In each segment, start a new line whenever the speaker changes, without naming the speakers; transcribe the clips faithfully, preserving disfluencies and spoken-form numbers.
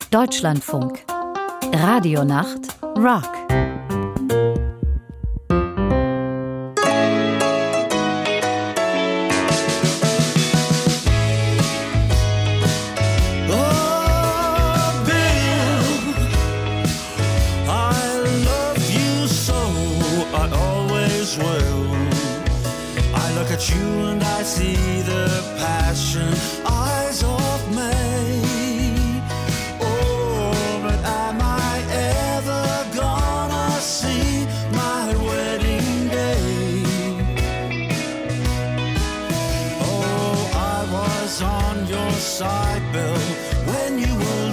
Deutschlandfunk. Radionacht Rock.
You and I see the passion eyes of May. Oh, but am I ever gonna see my wedding day? Oh, I was on your side, Bill, when you were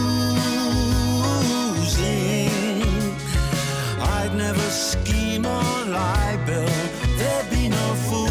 losing. I'd never scheme or lie, Bill. There'd be no fool.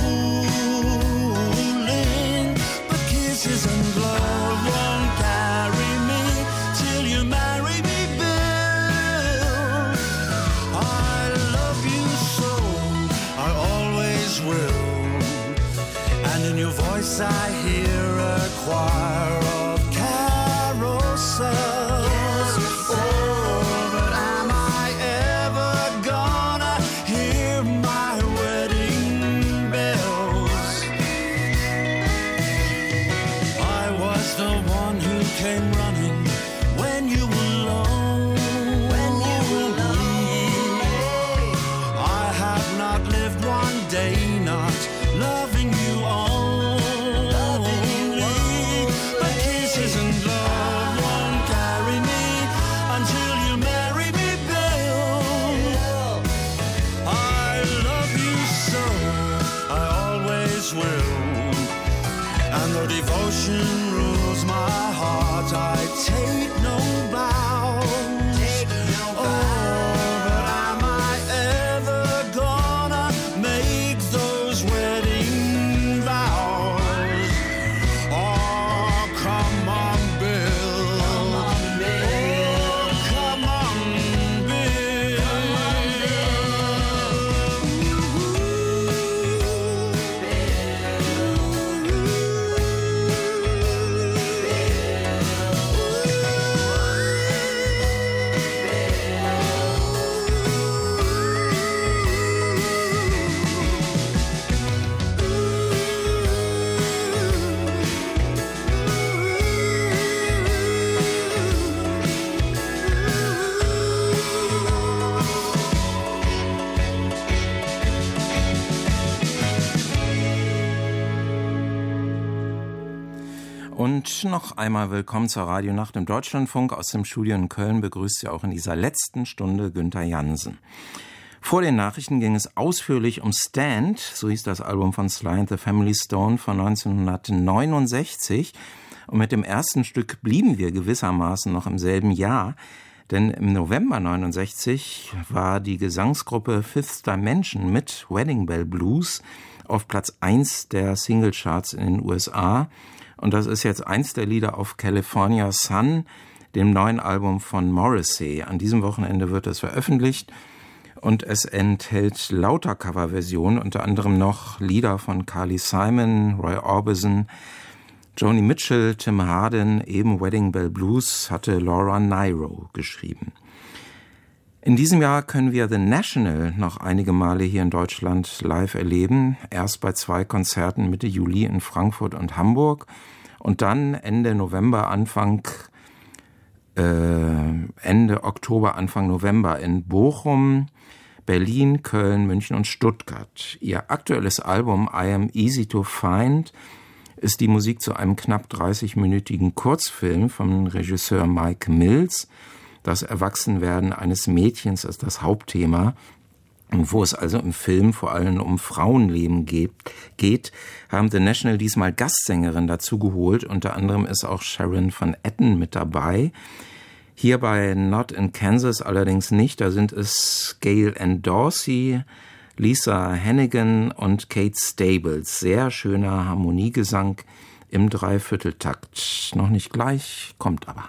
And love won't carry me till you marry me, Bill. I love you so, I always will. And in your voice I hear a choir of carousels. Oh, but am I ever gonna hear my wedding bells? The one who came running when you were low, when you were low. I have not lived one day not loving you only. But kisses and love won't carry me until you marry me, Bill. I love you so, I always will. And the devotion rules my heart, I take no bow. Take no bow. Oh, but am I ever gonna make those wedding vows? Oh, come on, Bill. Come on, Bill. Oh, come on, Bill. Come on,
Und noch einmal willkommen zur Radionacht im Deutschlandfunk. Aus dem Studio in Köln begrüßt Sie auch in dieser letzten Stunde Günther Jansen. Vor den Nachrichten ging es ausführlich um Stand, so hieß das Album von Sly and the Family Stone von neunzehnhundertneunundsechzig. Und mit dem ersten Stück blieben wir gewissermaßen noch im selben Jahr. Denn im November neunundsechzig war die Gesangsgruppe Fifth Dimension mit Wedding Bell Blues auf Platz eins der Singlecharts in den U S A. Und das ist jetzt eins der Lieder auf California Sun, dem neuen Album von Morrissey. An diesem Wochenende wird es veröffentlicht und es enthält lauter Coverversionen, unter anderem noch Lieder von Carly Simon, Roy Orbison, Joni Mitchell, Tim Hardin, eben Wedding Bell Blues hatte Laura Nyro geschrieben. In diesem Jahr können wir The National noch einige Male hier in Deutschland live erleben. Erst bei zwei Konzerten Mitte Juli in Frankfurt und Hamburg und dann Ende November, Anfang äh, Ende Oktober, Anfang November in Bochum, Berlin, Köln, München und Stuttgart. Ihr aktuelles Album I Am Easy to Find ist die Musik zu einem knapp dreißigminütigen Kurzfilm vom Regisseur Mike Mills. Das Erwachsenwerden eines Mädchens ist das Hauptthema. Und wo es also im Film vor allem um Frauenleben geht, geht, haben The National diesmal Gastsängerin dazu geholt. Unter anderem ist auch Sharon Van Etten mit dabei. Hier bei Not in Kansas allerdings nicht. Da sind es Gail Ann Dorsey, Lisa Hannigan und Kate Stables. Sehr schöner Harmoniegesang im Dreivierteltakt. Noch nicht gleich, kommt aber.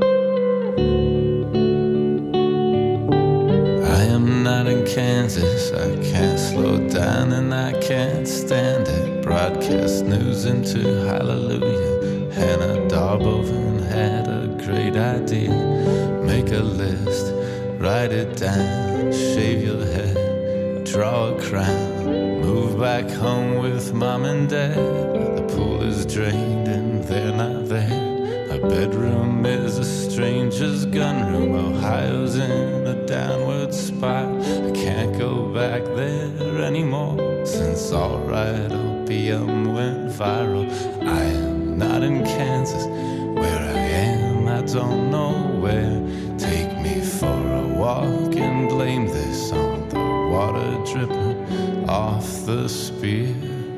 Kansas,
I can't slow down and I can't stand it. Broadcast news into hallelujah. Hannah Darboven had a great idea. Make a list, write it down, shave your head, draw a crown, move back home with mom and dad. The pool is drained and they're not there. My bedroom is a stranger's gunroom. Ohio's in a downward spiral. I can't go back there anymore since Alright Opium went viral. I am not in Kansas, where I am I don't know where. Take me for a walk and blame this on the water dripping off the spear.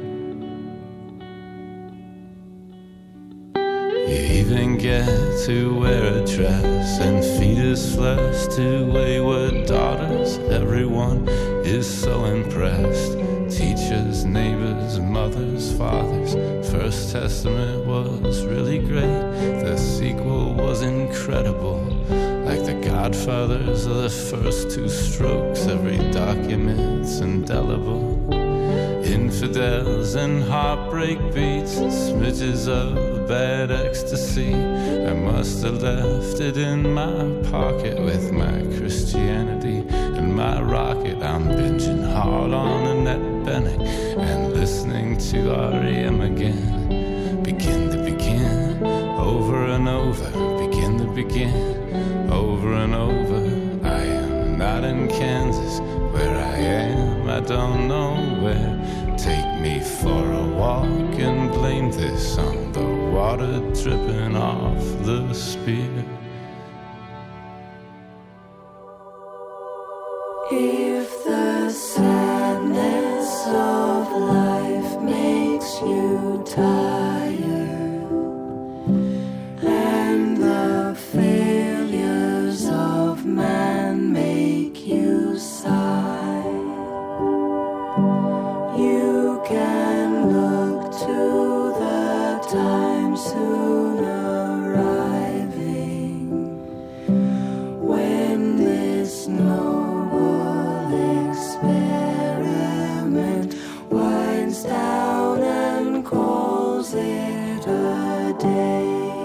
You even get to wear a dress and feed his flesh to wayward daughters. Everyone is so impressed. Teachers, neighbors, mothers, fathers. First Testament was really great. The sequel was incredible. Like the Godfathers of the first two strokes. Every document's indelible. Infidels and heartbreak beats, smidges of bad ecstasy. I must have left it in my pocket with my Christianity and my rocket. I'm binging hard on Annette Bening and listening to R E M again. Begin to begin, over and over. Begin to begin, over and over. I am not in Kansas, where I am I don't know where. Take me for a walk and blame this on the water dripping off the spear.
If the sadness of life makes you tired and the failures of man make you sigh, you can look to the time soon arriving when this noble experiment winds down and calls it a day.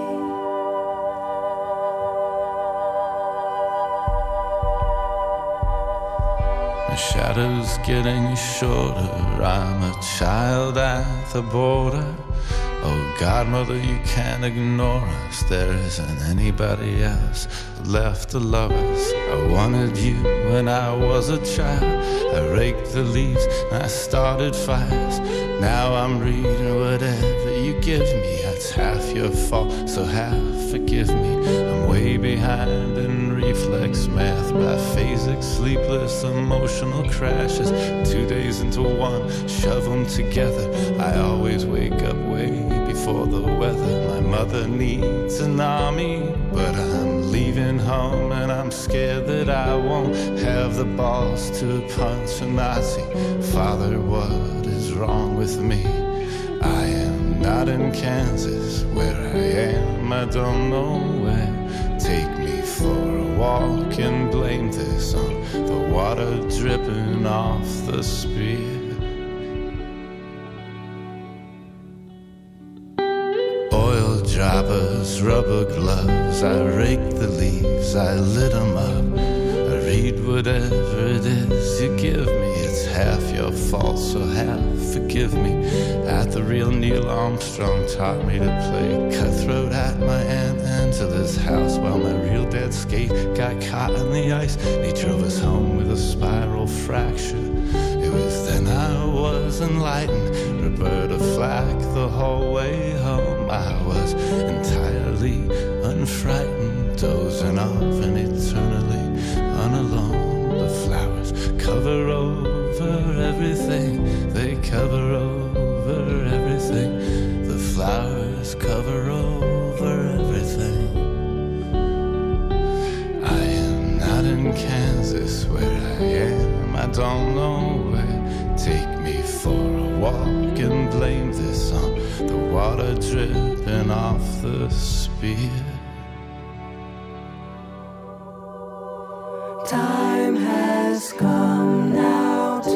The shadow's getting shorter. I'm a child at the border. Oh, Godmother, you can't ignore us. There isn't anybody else left to love us. I wanted you when I was a child. I raked the leaves and I started fires. Now I'm reading whatever you give me. It's half your fault, so half forgive me. I'm way behind in reflex math, biphasic, sleepless, emotional crashes. Two days into one, shove them together. I always wake up way before the weather. My mother needs an army, but I'm leaving home and I'm scared that I won't have the balls to punch a Nazi. Father, what is wrong with me? I am not in Kansas, where I am I don't know where. Take me for a walk and blame this on the water dripping off the spear. Oil droppers, rubber gloves, I raked the leaves, I lit them up. I read whatever it is you give me. It's half your fault, so half forgive me. At the real Neil Armstrong taught me to play cutthroat at my Aunt Angela's house, while my real dad skate got caught in the ice. And he drove us home with a spiral fracture. It was then I was enlightened. Roberta Flack the whole way home. I was entirely unfrightened, dozing off and eternally unalone. The flowers cover over everything. They cover over everything. The flowers cover over everything. I am not in Kansas, where I am I don't know where. Take me for a walk and blame this on the water dripping off the spear.
Time has come now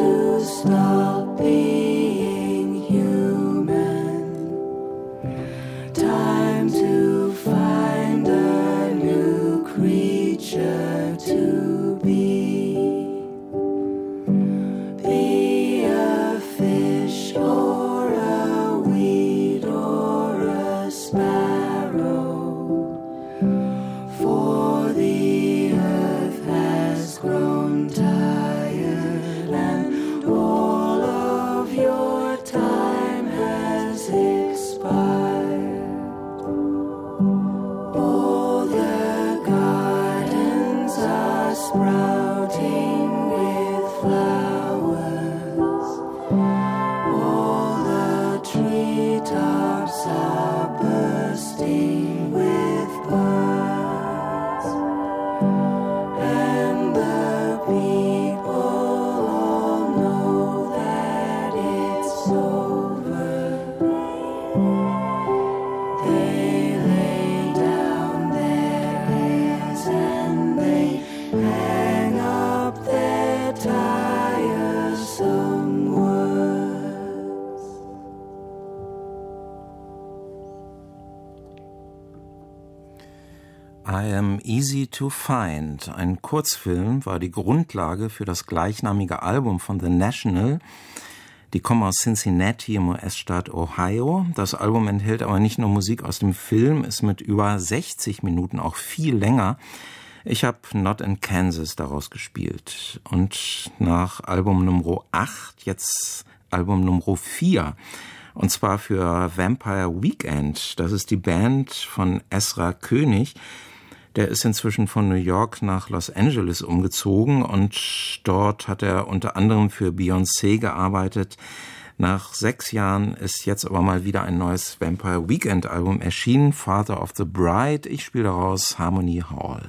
I Am Easy to Find. Ein Kurzfilm war die Grundlage für das gleichnamige Album von The National. Die kommen aus Cincinnati im U S-Staat Ohio. Das Album enthält aber nicht nur Musik aus dem Film, ist mit über sechzig Minuten auch viel länger. Ich habe Not in Kansas daraus gespielt. Und nach Album Nummer acht, jetzt Album Nummer vier. Und zwar für Vampire Weekend. Das ist die Band von Ezra König. Der ist inzwischen von New York nach Los Angeles umgezogen und dort hat er unter anderem für Beyoncé gearbeitet. Nach sechs Jahren ist jetzt aber mal wieder ein neues Vampire Weekend Album erschienen, Father of the Bride. Ich spiele daraus Harmony Hall.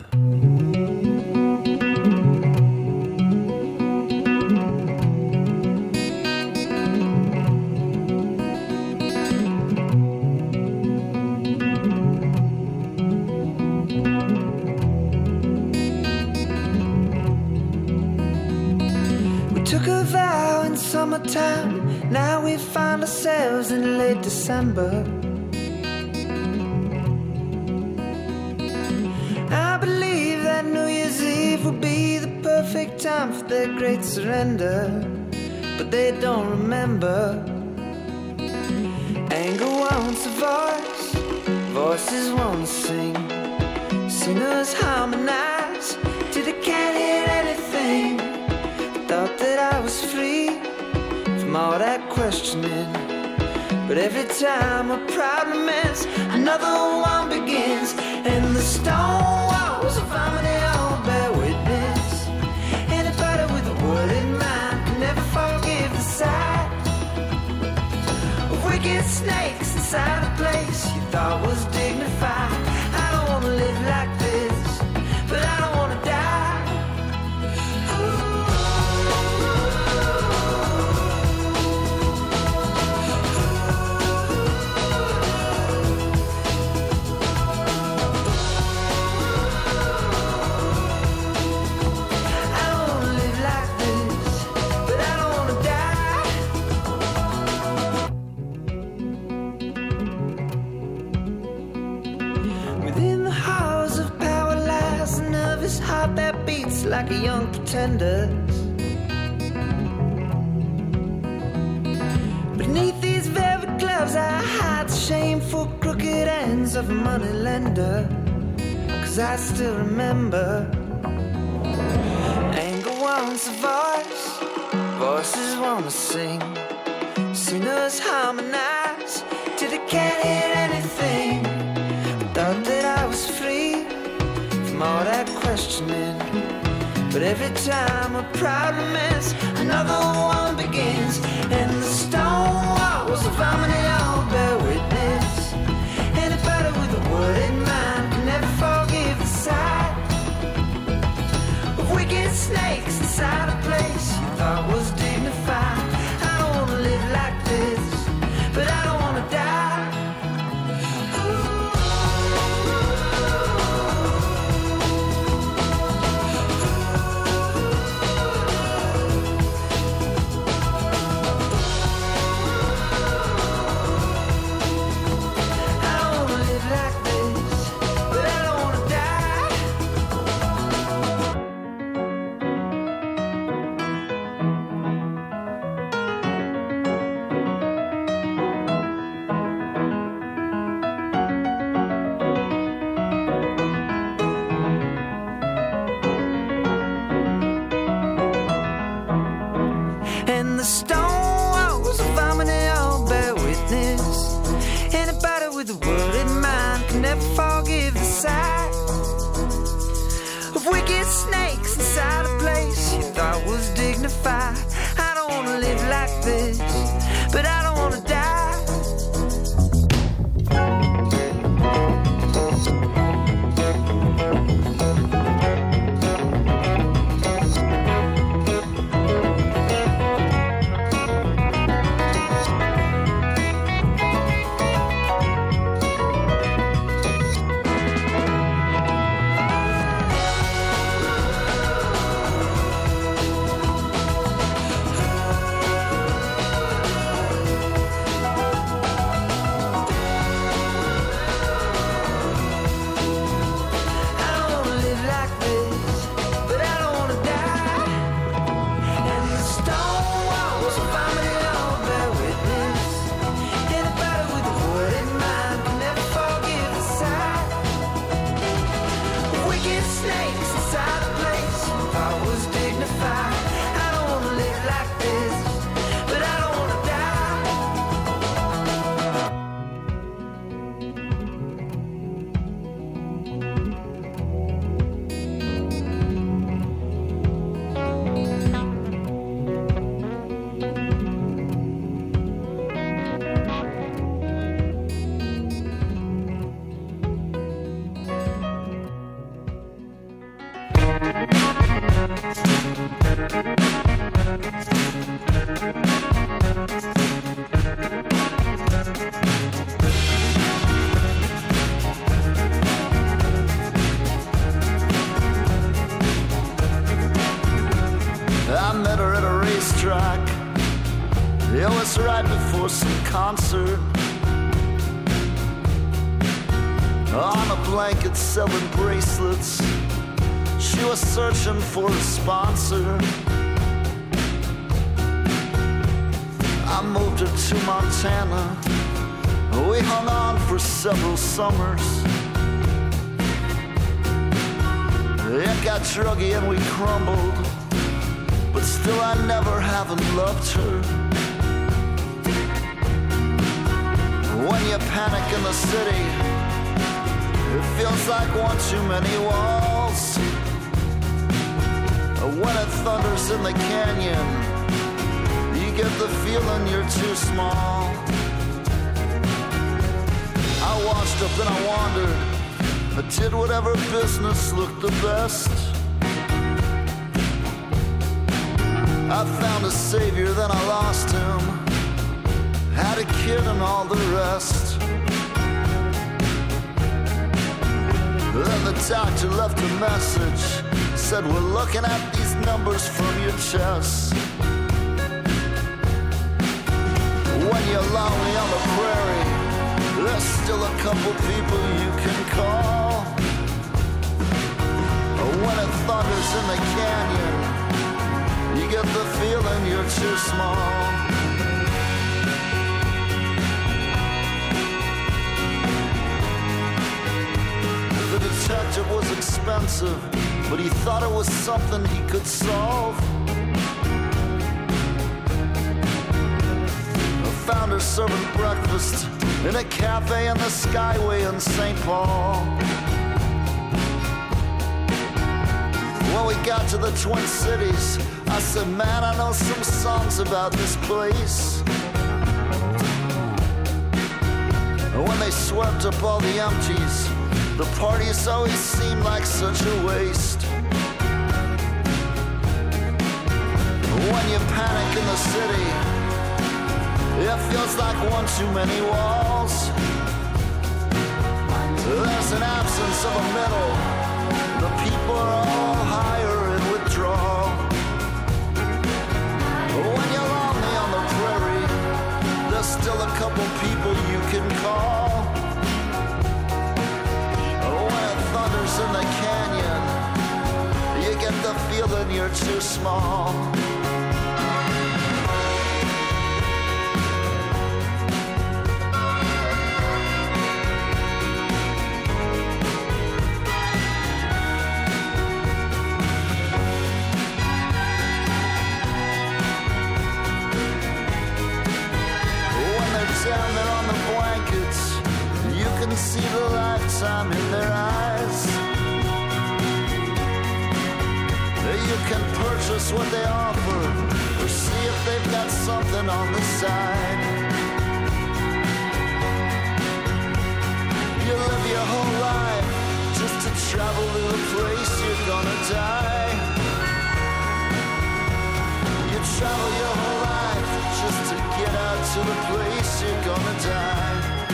Took a vow in summertime, now we find ourselves in late December. I believe that New Year's Eve will be the perfect time for their great surrender, but they don't remember. Anger wants a voice, voices want to sing, singers harmonize till they can't hear anything. Thought that I was free from all that questioning, but every time a problem ends, another one begins, and the stone walls of harmony all bear witness. Anybody with a word in mind can never forgive the sight of wicked snakes inside a place you thought was dignified. I don't wanna live like this, but I don't wanna die. That beats like a young pretender. Beneath these velvet gloves I hide the shameful crooked ends of a money lender. Cause I still remember. Anger wants a voice, voices wanna sing, singers harmonize till they can't hear anything. Thought that I was free from all that questioning, but every time a problem ends, another one begins, and the stone walls of harmony all bear witness. Anybody with a word in mind can never forgive the sight of wicked snakes inside a place you thought was dignified. I don't wanna live like this, but I don't wanna die. I don't wanna live like this, but I don't wanna die.
It was right before some concert. On a blanket selling bracelets, she was searching for a sponsor. I moved her to Montana. We hung on for several summers. It got druggy and we crumbled, but still I never haven't loved her. When you panic in the city, it feels like one too many walls. When it thunders in the canyon, you get the feeling you're too small. I washed up and I wandered. I did whatever business looked the best. I found a savior, then I lost him. Had a kid and all the rest. Then the doctor left a message. Said, we're looking at these numbers from your chest. When you're lonely on the prairie, there's still a couple people you can call. When it thunders in the canyon, you get the feeling you're too small. The detective was expensive, but he thought it was something he could solve. I found her serving breakfast in a cafe in the Skyway in Saint Paul. When we got to the Twin Cities, I said, man, I know some songs about this place. When they swept up all the empties, the parties always seemed like such a waste. When you panic in the city, it feels like one too many walls. There's an absence of a middle. The people are all higher in withdrawal. When you're lonely on the prairie, there's still a couple people you can call. When it thunders in the canyon, you get the feeling you're too small. Down there on the blankets, you can see the lifetime in their eyes. You can purchase what they offer, or see if they've got something on the side. You live your whole life just to travel to the place you're gonna die. You travel your whole life just to get out to the place you're gonna die.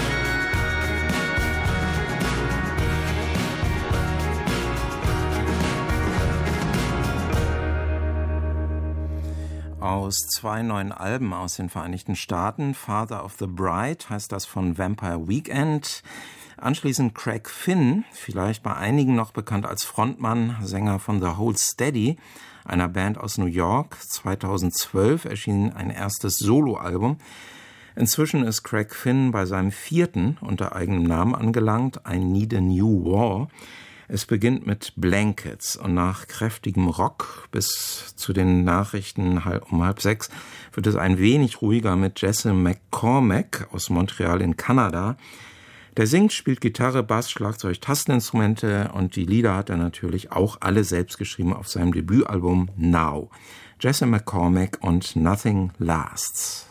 Aus zwei neuen Alben aus den Vereinigten Staaten. Father of the Bride heißt das von Vampire Weekend. Anschließend Craig Finn, vielleicht bei einigen noch bekannt als Frontmann, Sänger von The Hold Steady, einer Band aus New York. zweitausendzwölf erschien ein erstes Soloalbum. Inzwischen ist Craig Finn bei seinem vierten unter eigenem Namen angelangt, I Need a New War. Es beginnt mit Blankets und nach kräftigem Rock bis zu den Nachrichten um halb sechs wird es ein wenig ruhiger mit Jesse McCormack aus Montreal in Kanada. Der singt, spielt Gitarre, Bass, Schlagzeug, Tasteninstrumente und die Lieder hat er natürlich auch alle selbst geschrieben auf seinem Debütalbum Now. Jesse McCormack und Nothing Lasts.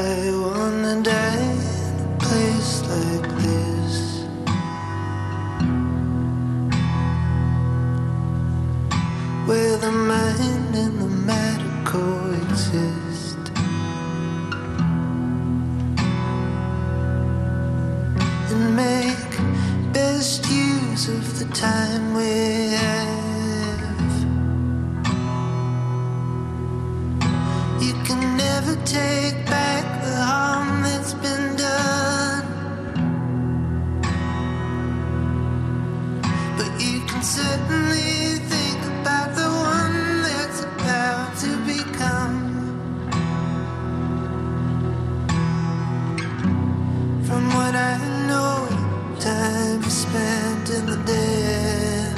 I wanna die in a place like this, where the mind and the matter coexist, and make best use of the time we have. You can never take back the harm that's been done, but you can certainly think about the one that's about to become. From what I know, time is spent in the dead.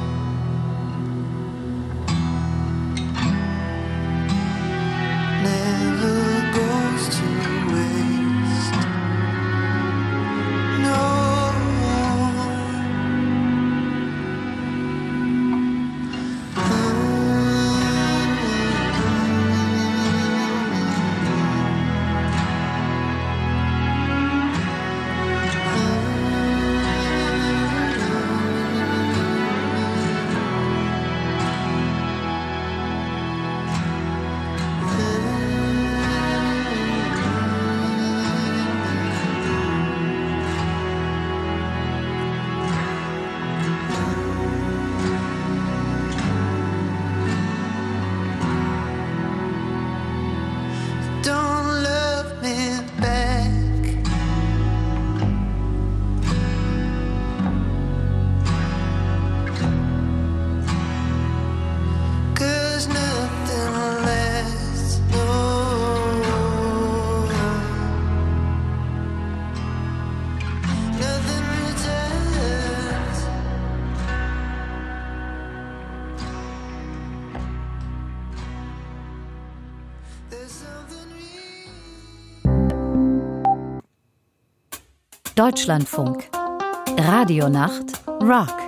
Never goes to waste. No. Don't love me back, 'cause nothing lasts, no. Nothing returns. There's something real.
Deutschlandfunk. Radionacht Rock.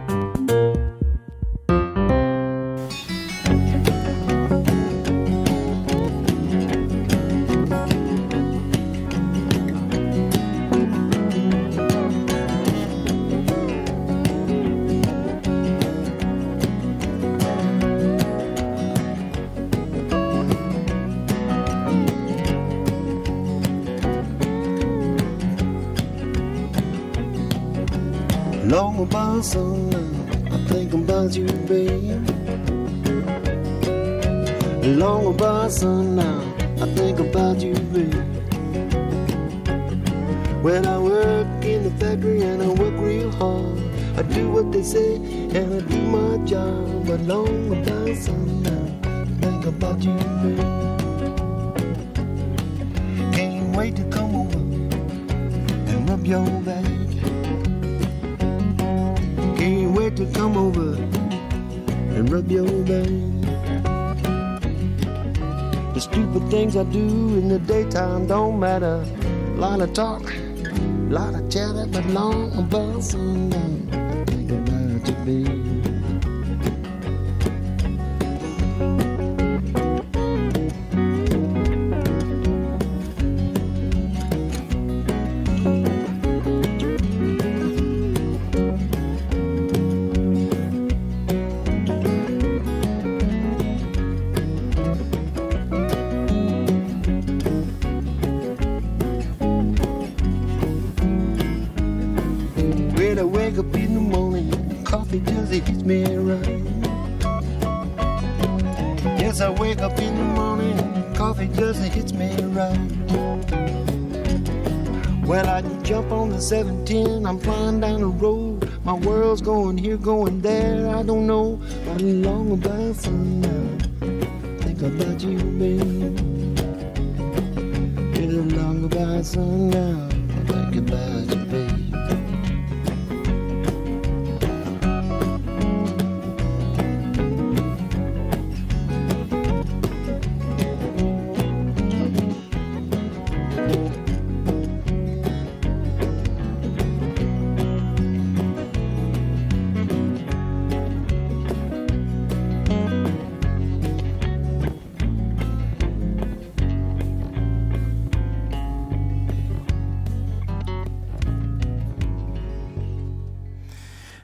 Long about sundown, I think about you, babe. Long about sundown, I think about you, babe. When I work in the factory and I work real hard, I do what they say and I do my job. But long about sundown, I think about you, babe. Can't wait to come over and rub your back. Can't wait to come over and rub your back. The stupid things I do in the daytime don't matter. Lot of talk, lot of chatter, but long about sundown, I think about you, babe. I wake up in the morning, coffee just hits me right. Yes, I wake up in the morning, coffee just hits me right. Well, I jump on the seven ten, I'm flying down the road. My world's going here, going there, I don't know. But long about sundown, think about you, babe. It's long about sundown, think about you, babe.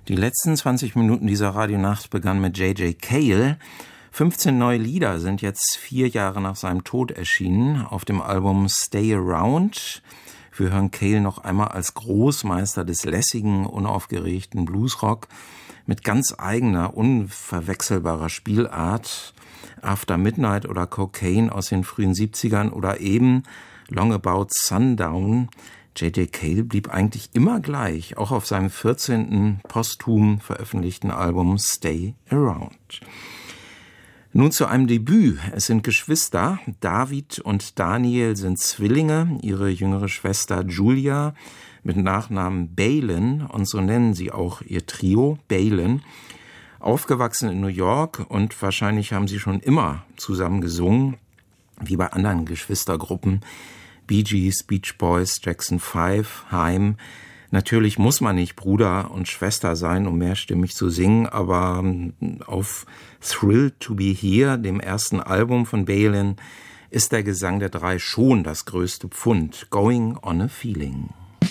Die letzten zwanzig Minuten dieser Radionacht begannen mit J J Cale. fünfzehn neue Lieder sind jetzt vier Jahre nach seinem Tod erschienen auf dem Album Stay Around. Wir hören Cale noch einmal als Großmeister des lässigen, unaufgeregten Bluesrock mit ganz eigener, unverwechselbarer Spielart. After Midnight oder Cocaine aus den frühen siebzigern oder eben Long About Sundown. J J Cale blieb eigentlich immer gleich, auch auf seinem vierzehnten posthum veröffentlichten Album Stay Around. Nun zu einem Debüt. Es sind Geschwister. David und Daniel sind Zwillinge. Ihre jüngere Schwester Julia mit Nachnamen Balin, und so nennen sie auch ihr Trio, Balin. Aufgewachsen in New York, und wahrscheinlich haben sie schon immer zusammen gesungen, wie bei anderen Geschwistergruppen. Bee Gees, Beach Boys, Jackson Five, Haim. Natürlich muss man nicht Bruder und Schwester sein, um mehrstimmig zu singen, aber auf Thrilled to be Here, dem ersten Album von Balin, ist der Gesang der drei schon das größte Pfund. Going on a Feeling.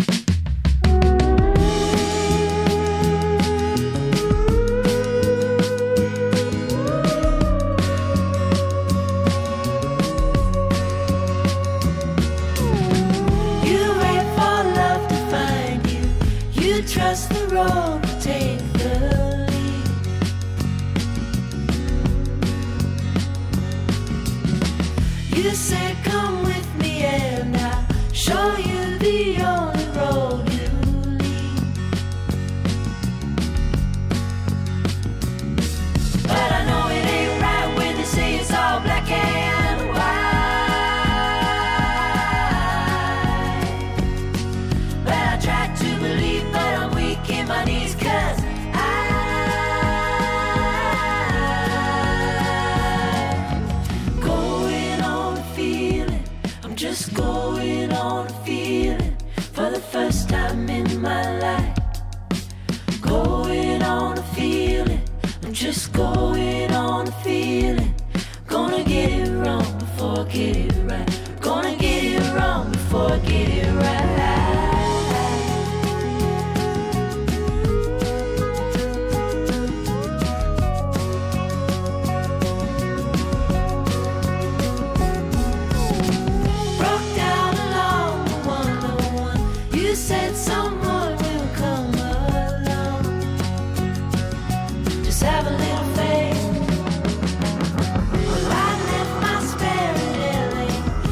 Trust the road to take the lead. You said come with me and I'll show you the only road you lead. But I know it ain't right when they say it's all black and white. But I try to believe, my knees, cause I'm going on a feeling. I'm just going on a feeling for the first time in my life. Going on a feeling. I'm just going on a feeling. Gonna get it wrong before I get it right. Gonna get it wrong before I get it right. Said someone will come along. Just have a little faith. Well, I left my spare in L A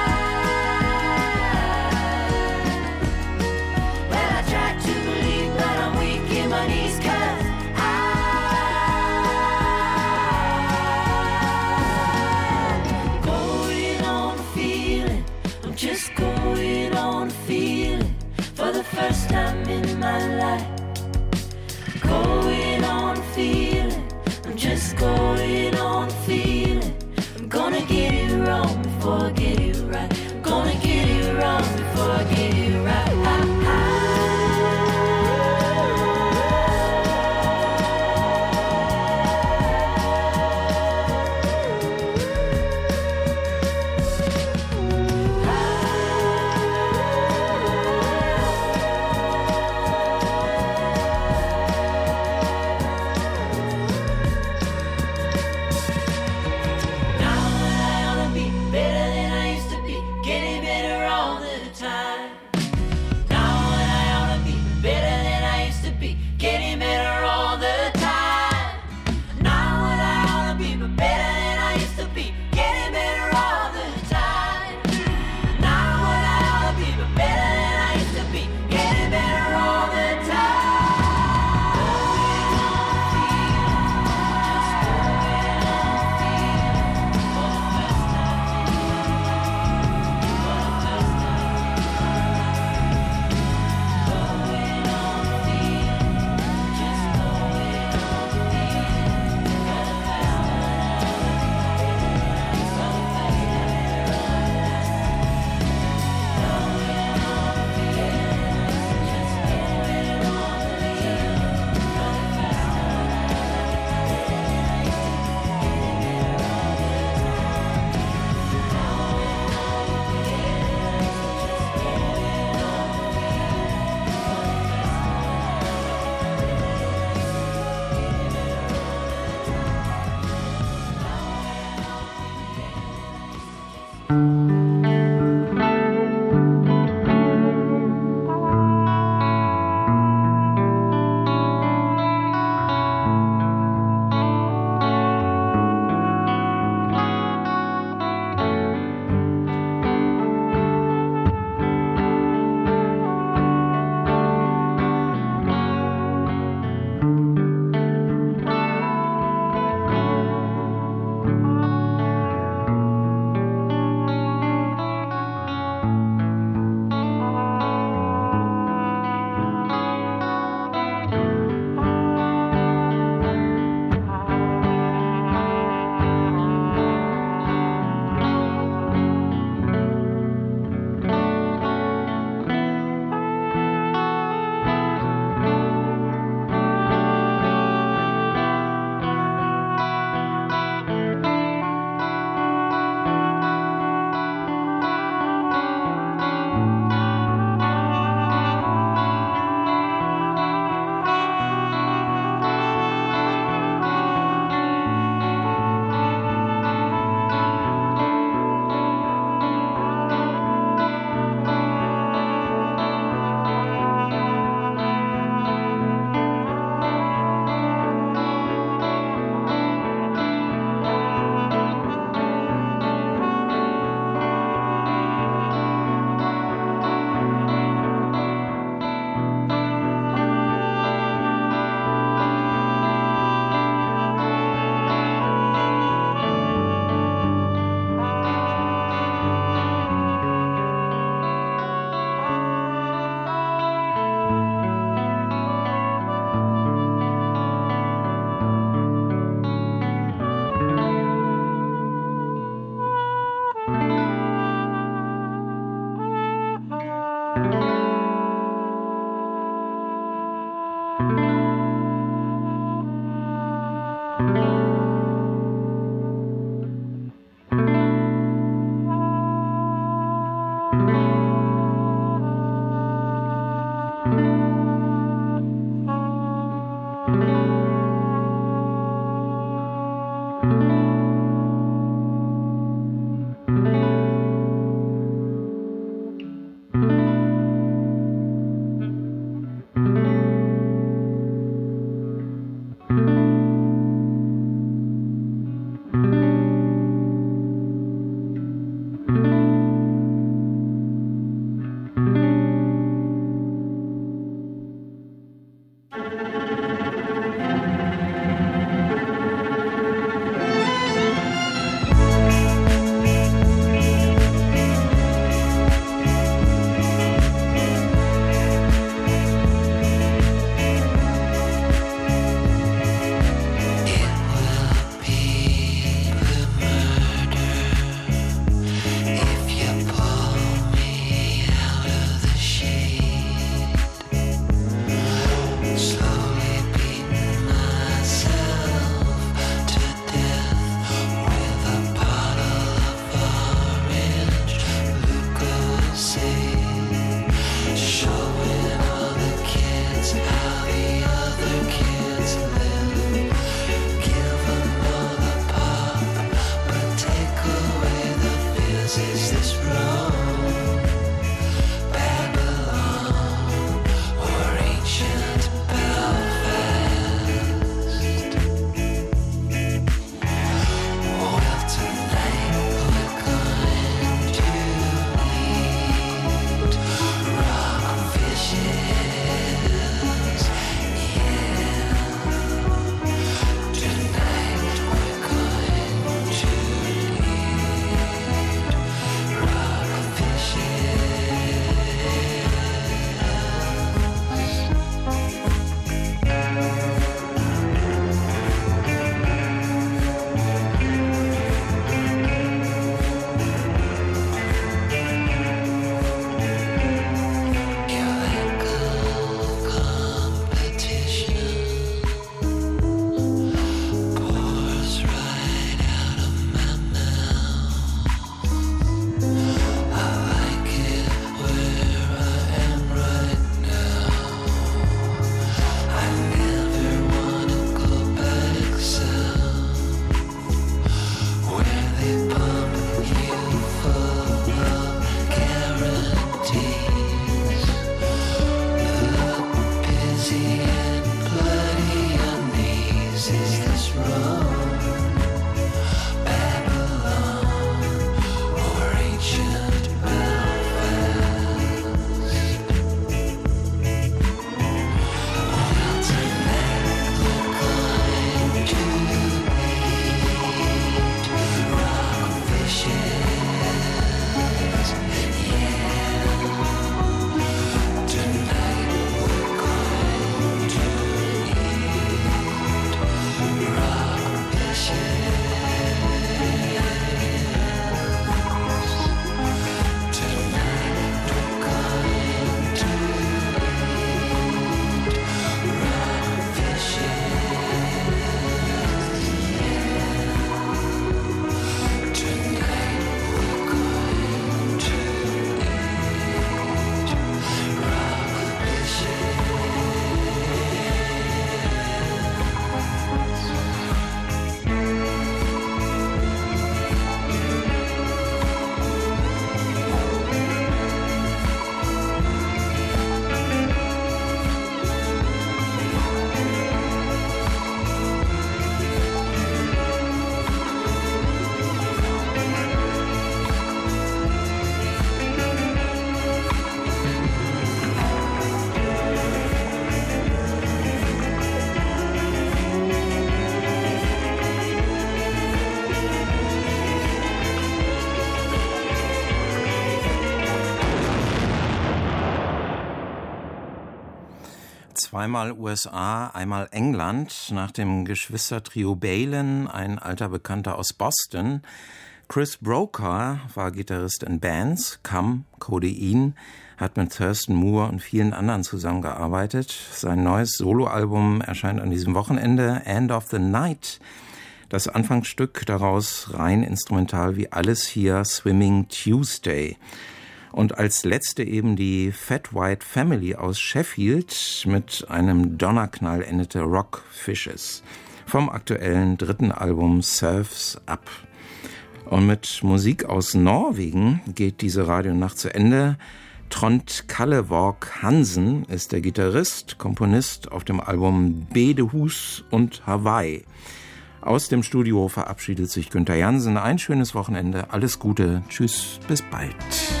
Zweimal U S A, einmal England. Nach dem Geschwistertrio Balin, ein alter Bekannter aus Boston. Chris Brokaw war Gitarrist in Bands, Come, Codein, hat mit Thurston Moore und vielen anderen zusammengearbeitet. Sein neues Soloalbum erscheint an diesem Wochenende, End of the Night. Das Anfangsstück daraus rein instrumental wie alles hier, Swimming Tuesday. Und als letzte eben die Fat White Family aus Sheffield mit einem Donnerknall endete Rock Fishes vom aktuellen dritten Album Surfs Up. Und mit Musik aus Norwegen geht diese Radionacht zu Ende. Trond Kallevåg Hansen ist der Gitarrist, Komponist auf dem Album Bedehus und Hawaii. Aus dem Studio verabschiedet sich Günther Jansen. Ein schönes Wochenende, alles Gute, tschüss, bis bald.